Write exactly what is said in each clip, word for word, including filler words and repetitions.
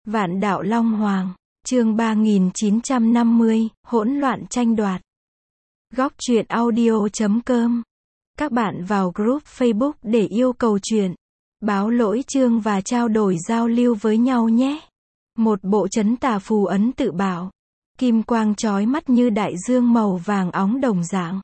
Vạn đạo Long Hoàng, chương ba nghìn chín trăm năm mươi, hỗn loạn tranh đoạt. Góc truyện audio chấm com. Các bạn vào group Facebook để yêu cầu truyện, báo lỗi chương và trao đổi giao lưu với nhau nhé. Một bộ trấn tà phù ấn tự bảo. Kim quang chói mắt như đại dương màu vàng óng đồng dạng.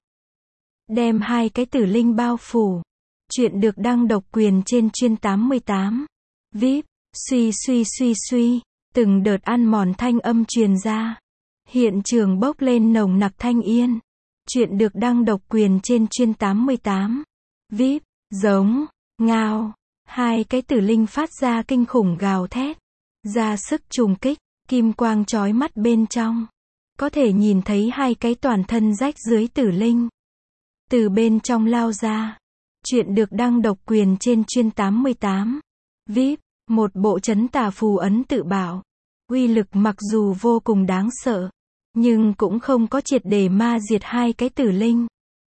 Đem hai cái tử linh bao phủ. Chuyện được đăng độc quyền trên chuyên tám mươi tám. vê i pê, suy suy suy suy, từng đợt ăn mòn thanh âm truyền ra. Hiện trường bốc lên nồng nặc thanh yên. Chuyện được đăng độc quyền trên chuyên tám mươi tám. vê i pê, giống, ngao, hai cái tử linh phát ra kinh khủng gào thét. Ra sức trùng kích, kim quang chói mắt bên trong. Có thể nhìn thấy hai cái toàn thân rách dưới tử linh. Từ bên trong lao ra. Chuyện được đăng độc quyền trên chuyên tám mươi tám. vê i pê, một bộ trấn tà phù ấn tự bảo. Uy lực mặc dù vô cùng đáng sợ, nhưng cũng không có triệt để ma diệt hai cái tử linh.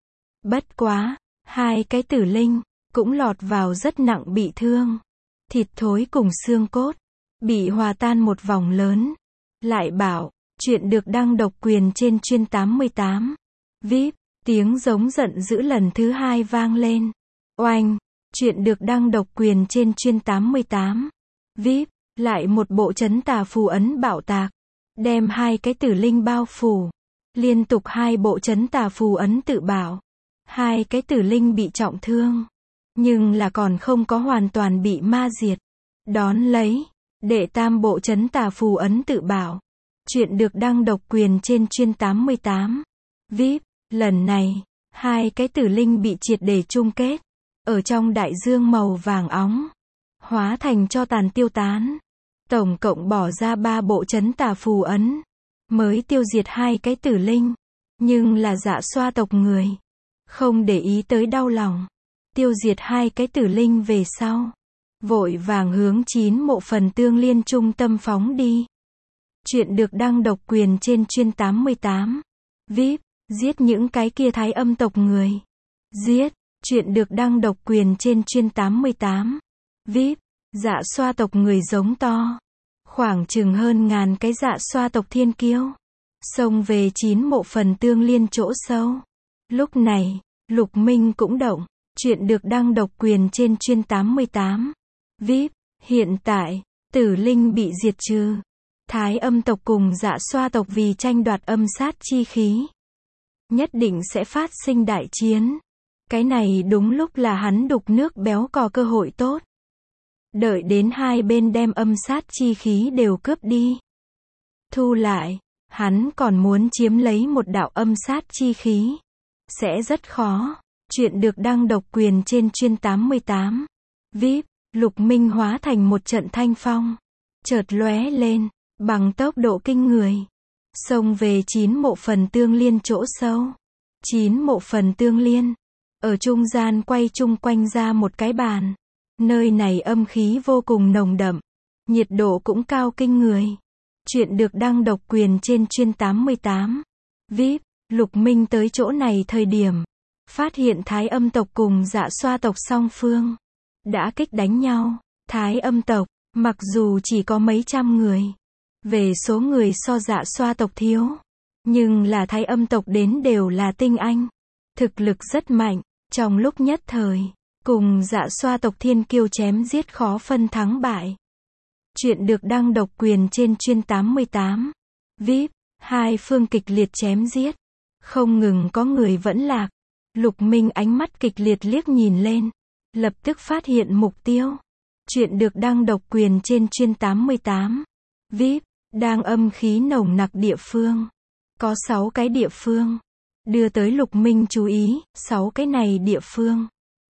Bất quá, hai cái tử linh cũng lọt vào rất nặng bị thương. Thịt thối cùng xương cốt bị hòa tan một vòng lớn. Lại bảo, chuyện được đăng độc quyền trên chuyên tám mươi tám. vê i pê, tiếng giống giận dữ lần thứ hai vang lên. Oanh, chuyện được đăng độc quyền trên chuyên tám mươi tám. vê i pê, lại một bộ trấn tà phù ấn bạo tạc. Đem hai cái tử linh bao phủ. Liên tục hai bộ trấn tà phù ấn tự bảo. Hai cái tử linh bị trọng thương. Nhưng là còn không có hoàn toàn bị ma diệt. Đón lấy, đệ tam bộ trấn tà phù ấn tự bảo. Chuyện được đăng độc quyền trên chuyên tám mươi tám. vê i pê, lần này, hai cái tử linh bị triệt để chung kết. Ở trong đại dương màu vàng óng. Hóa thành cho tàn tiêu tán. Tổng cộng bỏ ra ba bộ trấn tà phù ấn. Mới tiêu diệt hai cái tử linh. Nhưng là Dạ Xoa tộc người. Không để ý tới đau lòng. Tiêu diệt hai cái tử linh về sau. Vội vàng hướng chín mộ phần tương liên trung tâm phóng đi. Chuyện được đăng độc quyền trên chuyên tám mươi tám. vê i pê, giết những cái kia thái âm tộc người. Giết, chuyện được đăng độc quyền trên chuyên tám mươi tám. vê i pê, Dạ Xoa tộc người giống to. Khoảng chừng hơn ngàn cái Dạ Xoa tộc thiên kiêu. Xông về chín mộ phần tương liên chỗ sâu. Lúc này, Lục Minh cũng động. Chuyện được đăng độc quyền trên chuyên tám mươi tám. vê i pê, hiện tại, tử linh bị diệt trừ. Thái âm tộc cùng Dạ Xoa tộc vì tranh đoạt âm sát chi khí. Nhất định sẽ phát sinh đại chiến. Cái này đúng lúc là hắn đục nước béo cò cơ hội tốt. Đợi đến hai bên đem âm sát chi khí đều cướp đi. Thu lại, hắn còn muốn chiếm lấy một đạo âm sát chi khí. Sẽ rất khó. Chuyện được đăng độc quyền trên chuyên tám mươi tám. vê i pê, Lục Minh hóa thành một trận thanh phong. Chợt lóe lên, bằng tốc độ kinh người. Xông về chín mộ phần tương liên chỗ sâu. Chín mộ phần tương liên. Ở trung gian quay chung quanh ra một cái bàn. Nơi này âm khí vô cùng nồng đậm. Nhiệt độ cũng cao kinh người. Chuyện được đăng độc quyền trên chuyên tám mươi tám. vê i pê, Lục Minh tới chỗ này thời điểm. Phát hiện Thái âm tộc cùng Dạ Xoa tộc song phương. Đã kích đánh nhau. Thái âm tộc, mặc dù chỉ có mấy trăm người. Về số người so Dạ Xoa tộc thiếu. Nhưng là Thái âm tộc đến đều là tinh anh. Thực lực rất mạnh. Trong lúc nhất thời. Cùng Dạ Xoa tộc thiên kiêu chém giết khó phân thắng bại. Chuyện được đăng độc quyền trên chuyên tám mươi tám. vê i pê, hai phương kịch liệt chém giết. Không ngừng có người vẫn lạc. Lục Minh ánh mắt kịch liệt liếc nhìn lên. Lập tức phát hiện mục tiêu. Chuyện được đăng độc quyền trên chuyên tám mươi tám. vê i pê, đang âm khí nồng nặc địa phương. Có sáu cái địa phương. Đưa tới Lục Minh chú ý, sáu cái này địa phương.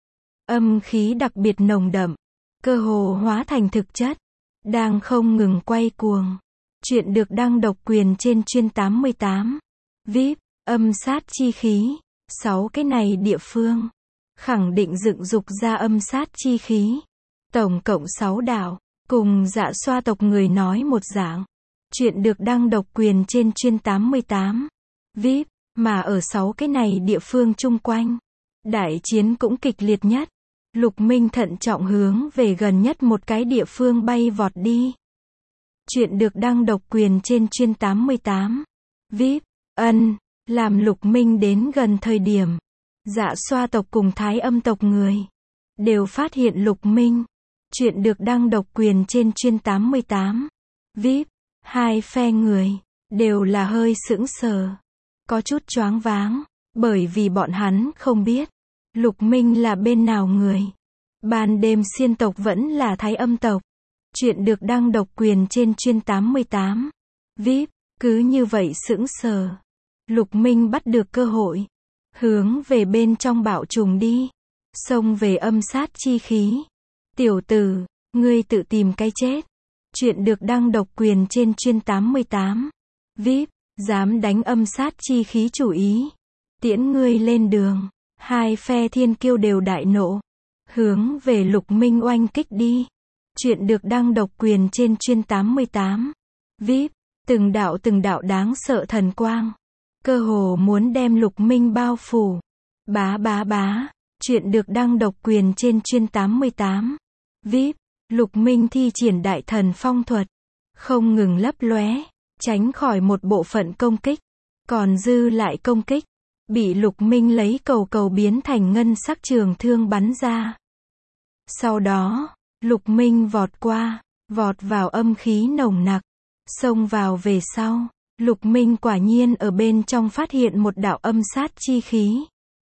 Âm khí đặc biệt nồng đậm. Cơ hồ hóa thành thực chất. Đang không ngừng quay cuồng. Chuyện được đăng độc quyền trên chuyên tám mươi tám. vê i pê, âm sát chi khí. Sáu cái này địa phương. Khẳng định dựng dục ra âm sát chi khí. Tổng cộng sáu đạo. Cùng Dạ Xoa tộc người nói một dạng. Chuyện được đăng độc quyền trên chuyên tám mươi tám. vê i pê, mà ở sáu cái này địa phương chung quanh. Đại chiến cũng kịch liệt nhất. Lục Minh thận trọng hướng về gần nhất một cái địa phương bay vọt đi. Chuyện được đăng độc quyền trên chuyên tám mươi tám. vê i pê, ân, làm Lục Minh đến gần thời điểm Dạ Xoa tộc cùng Thái Âm tộc người đều phát hiện Lục Minh. Chuyện được đăng độc quyền trên chuyên tám mươi tám. vê i pê, hai phe người đều là hơi sững sờ, có chút choáng váng, bởi vì bọn hắn không biết Lục Minh là bên nào người. Ban đêm Xiên tộc vẫn là Thái Âm tộc. Chuyện được đăng độc quyền trên chuyên tám mươi tám. vê i pê, cứ như vậy sững sờ. Lục Minh bắt được cơ hội, hướng về bên trong bạo trùng đi, xông về âm sát chi khí. Tiểu tử, ngươi tự tìm cái chết. Chuyện được đăng độc quyền trên chuyên tám mươi tám. vê i pê, dám đánh âm sát chi khí chủ ý, tiễn ngươi lên đường. Hai phe thiên kiêu đều đại nộ, hướng về Lục Minh oanh kích đi. Chuyện được đăng độc quyền trên chuyên tám mươi tám. vê i pê, từng đạo từng đạo đáng sợ thần quang, cơ hồ muốn đem Lục Minh bao phủ. Bá bá bá. Chuyện được đăng độc quyền trên chuyên tám mươi tám. vê i pê, Lục Minh thi triển đại thần phong thuật, không ngừng lấp lóe, tránh khỏi một bộ phận công kích, còn dư lại công kích bị Lục Minh lấy cầu cầu biến thành ngân sắc trường thương bắn ra. Sau đó, Lục Minh vọt qua, vọt vào âm khí nồng nặc, xông vào về sau. Lục Minh quả nhiên ở bên trong phát hiện một đạo âm sát chi khí.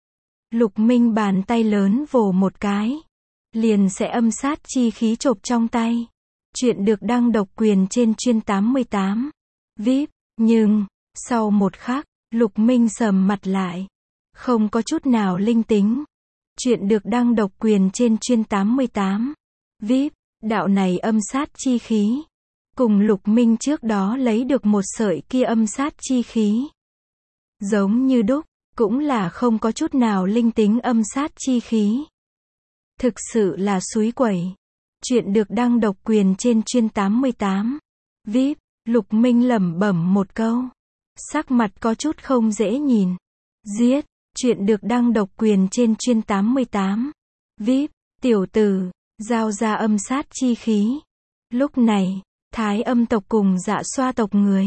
Lục Minh bàn tay lớn vồ một cái, liền sẽ âm sát chi khí chộp trong tay. Chuyện được đăng độc quyền trên chuyên tám mươi tám. vê i pê, nhưng, sau một khắc, Lục Minh sầm mặt lại, không có chút nào linh tính. Chuyện được đăng độc quyền trên chuyên tám mươi tám. vê i pê, đạo này âm sát chi khí, cùng Lục Minh trước đó lấy được một sợi kia âm sát chi khí, giống như đúc, cũng là không có chút nào linh tính âm sát chi khí. Thực sự là xúi quẩy. Chuyện được đăng độc quyền trên chuyên tám mươi tám. vê i pê, Lục Minh lẩm bẩm một câu, sắc mặt có chút không dễ nhìn. Giết. Chuyện được đăng độc quyền trên chuyên tám mươi tám. vê i pê, tiểu tử, giao ra âm sát chi khí. Lúc này, Thái Âm tộc cùng Dạ Xoa tộc người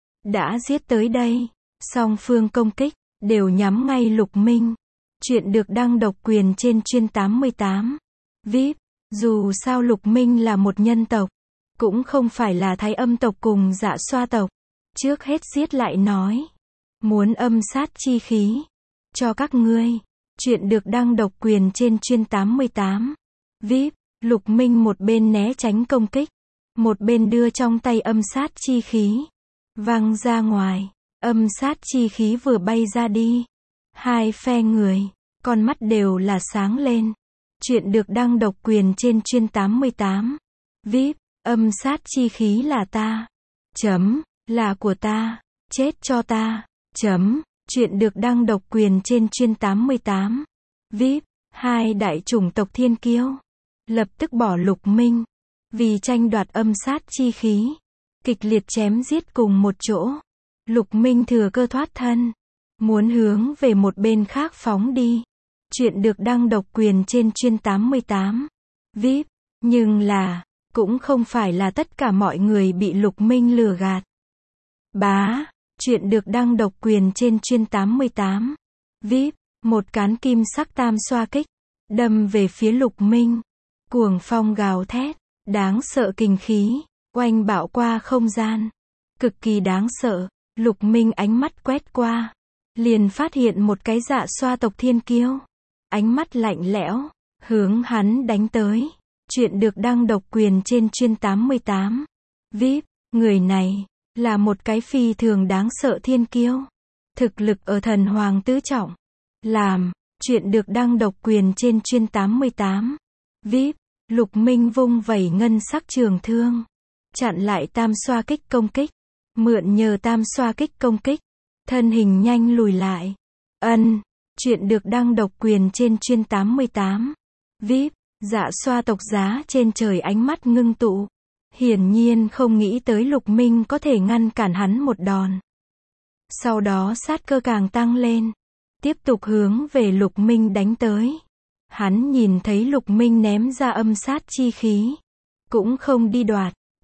đã giết tới đây, song phương công kích đều nhắm ngay Lục Minh. Chuyện được đăng độc quyền trên chuyên tám mươi tám. vê i pê, dù sao Lục Minh là một nhân tộc, cũng không phải là Thái Âm tộc cùng Dạ Xoa tộc. Trước hết giết lại nói, muốn âm sát chi khí cho các ngươi. Chuyện được đăng độc quyền trên chuyên tám mươi tám. vê i pê, Lục Minh một bên né tránh công kích, một bên đưa trong tay âm sát chi khí văng ra ngoài. Âm sát chi khí vừa bay ra đi, hai phe người, con mắt đều là sáng lên. Chuyện được đăng độc quyền trên chuyên tám mươi tám. vê i pê, âm sát chi khí là ta. Chấm, là của ta. Chết cho ta. Chấm. Chuyện được đăng độc quyền trên chuyên tám mươi tám. vê i pê, hai đại chủng tộc thiên kiêu lập tức bỏ Lục Minh, vì tranh đoạt âm sát chi khí, kịch liệt chém giết cùng một chỗ. Lục Minh thừa cơ thoát thân, muốn hướng về một bên khác phóng đi. Chuyện được đăng độc quyền trên chuyên tám mươi tám. vê i pê, nhưng là, cũng không phải là tất cả mọi người bị Lục Minh lừa gạt. Bá. Chuyện được đăng độc quyền trên chuyên tám mươi tám. vê i pê, một cán kim sắc tam xoa kích đâm về phía Lục Minh. Cuồng phong gào thét, đáng sợ kinh khí oanh bạo qua không gian, cực kỳ đáng sợ. Lục Minh ánh mắt quét qua, liền phát hiện một cái Dạ Xoa tộc thiên kiêu, ánh mắt lạnh lẽo, hướng hắn đánh tới. Chuyện được đăng độc quyền trên chuyên tám mươi tám. vê i pê, người này là một cái phi thường đáng sợ thiên kiêu, thực lực ở thần hoàng tứ trọng. Làm. Chuyện được đăng độc quyền trên chuyên tám mươi tám. vê i pê, Lục Minh vung vẩy ngân sắc trường thương, chặn lại tam xoa kích công kích, mượn nhờ tam xoa kích công kích, thân hình nhanh lùi lại. Ân. Chuyện được đăng độc quyền trên chuyên tám mươi tám. vê i pê, Dạ Xoa tộc giá trên trời ánh mắt ngưng tụ, hiển nhiên không nghĩ tới Lục Minh có thể ngăn cản hắn một đòn. Sau đó sát cơ càng tăng lên, tiếp tục hướng về Lục Minh đánh tới. Hắn nhìn thấy Lục Minh ném ra âm sát chi khí, cũng không đi đoạt,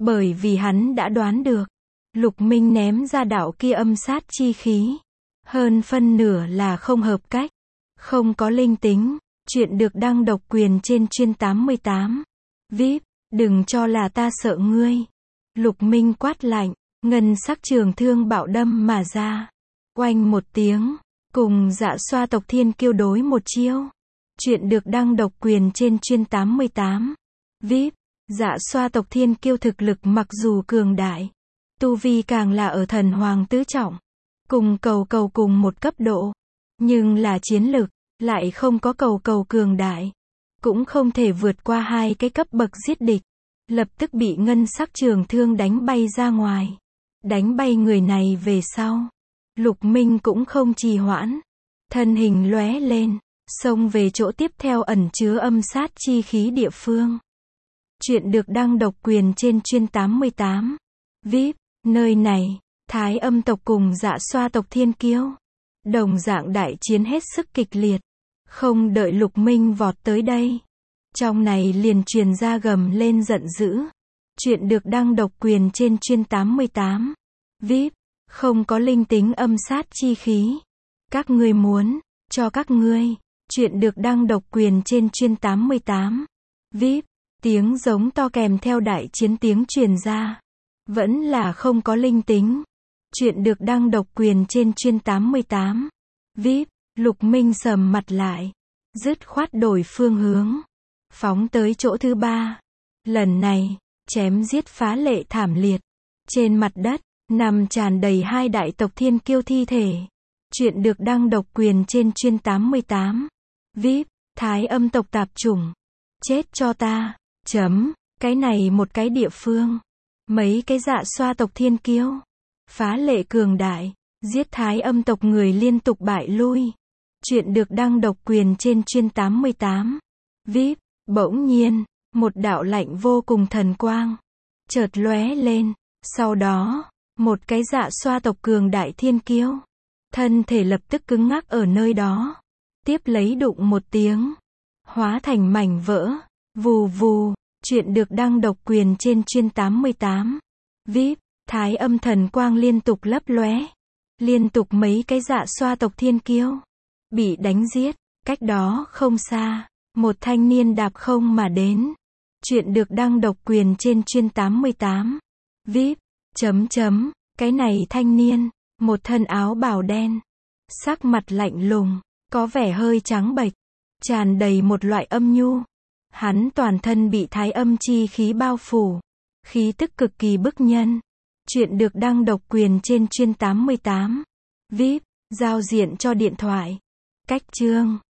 Bởi vì hắn đã đoán được, Lục Minh ném ra đạo kia âm sát chi khí, hơn phân nửa là không hợp cách, không có linh tính. Chuyện được đăng độc quyền trên chuyên tám mươi tám. vê i pê, đừng cho là ta sợ ngươi. Lục Minh quát lạnh, ngân sắc trường thương bạo đâm mà ra. Oanh một tiếng, cùng Dạ Xoa tộc Thiên Kiêu đối một chiêu. Chuyện được đăng độc quyền trên chuyên tám mươi tám. vê i pê, Dạ Xoa tộc Thiên Kiêu thực lực mặc dù cường đại, tu vi càng là ở thần hoàng tứ trọng, cùng cầu cầu cùng một cấp độ, nhưng là chiến lực lại không có cầu cầu cường đại, cũng không thể vượt qua hai cái cấp bậc giết địch, lập tức bị ngân sắc trường thương đánh bay ra ngoài. Đánh bay người này về sau, Lục Minh cũng không trì hoãn, thân hình lóe lên, xông về chỗ tiếp theo ẩn chứa âm sát chi khí địa phương. Chuyện được đăng độc quyền trên chuyên tám mươi tám. vê i pê, nơi này, Thái Âm tộc cùng Dạ Xoa tộc Thiên Kiêu đồng dạng đại chiến hết sức kịch liệt. Không đợi Lục Minh vọt tới đây, trong này liền truyền ra gầm lên giận dữ. Chuyện được đăng độc quyền trên chuyên tám mươi tám. vê i pê, không có linh tính âm sát chi khí. Các ngươi muốn, cho các ngươi. Chuyện được đăng độc quyền trên chuyên tám mươi tám. vê i pê, tiếng giống to kèm theo đại chiến tiếng truyền ra. Vẫn là không có linh tính. Chuyện được đăng độc quyền trên chuyên tám mươi tám. vê i pê, Lục Minh sầm mặt lại, dứt khoát đổi phương hướng, phóng tới chỗ thứ ba. Lần này, chém giết phá lệ thảm liệt. Trên mặt đất, nằm tràn đầy hai đại tộc Thiên Kiêu thi thể. Chuyện được đăng độc quyền trên chuyên tám mươi tám. vê i pê, Thái Âm tộc tạp chủng. Chết cho ta. Chấm, cái này một cái địa phương. Mấy cái Dạ Xoa tộc Thiên Kiêu phá lệ cường đại, giết Thái Âm tộc người liên tục bại lui. Chuyện được đăng độc quyền trên chuyên tám mươi tám. vê i pê, bỗng nhiên, một đạo lạnh vô cùng thần quang chợt lóe lên, sau đó, một cái Dạ Xoa tộc cường đại Thiên Kiêu thân thể lập tức cứng ngắc ở nơi đó, tiếp lấy đụng một tiếng, hóa thành mảnh vỡ. Vù vù. Chuyện được đăng độc quyền trên chuyên tám mươi tám. vê i pê, Thái Âm thần quang liên tục lấp lóe, liên tục mấy cái Dạ Xoa tộc Thiên Kiêu bị đánh giết. Cách đó không xa, một thanh niên đạp không mà đến. Chuyện được đăng độc quyền trên chuyên tám mươi tám. vê i pê, chấm chấm, cái này thanh niên, một thân áo bào đen, sắc mặt lạnh lùng, có vẻ hơi trắng bệch, tràn đầy một loại âm nhu. Hắn toàn thân bị thái âm chi khí bao phủ, khí tức cực kỳ bức nhân. Chuyện được đăng độc quyền trên chuyên tám mươi tám. vê i pê, giao diện cho điện thoại. Cách chương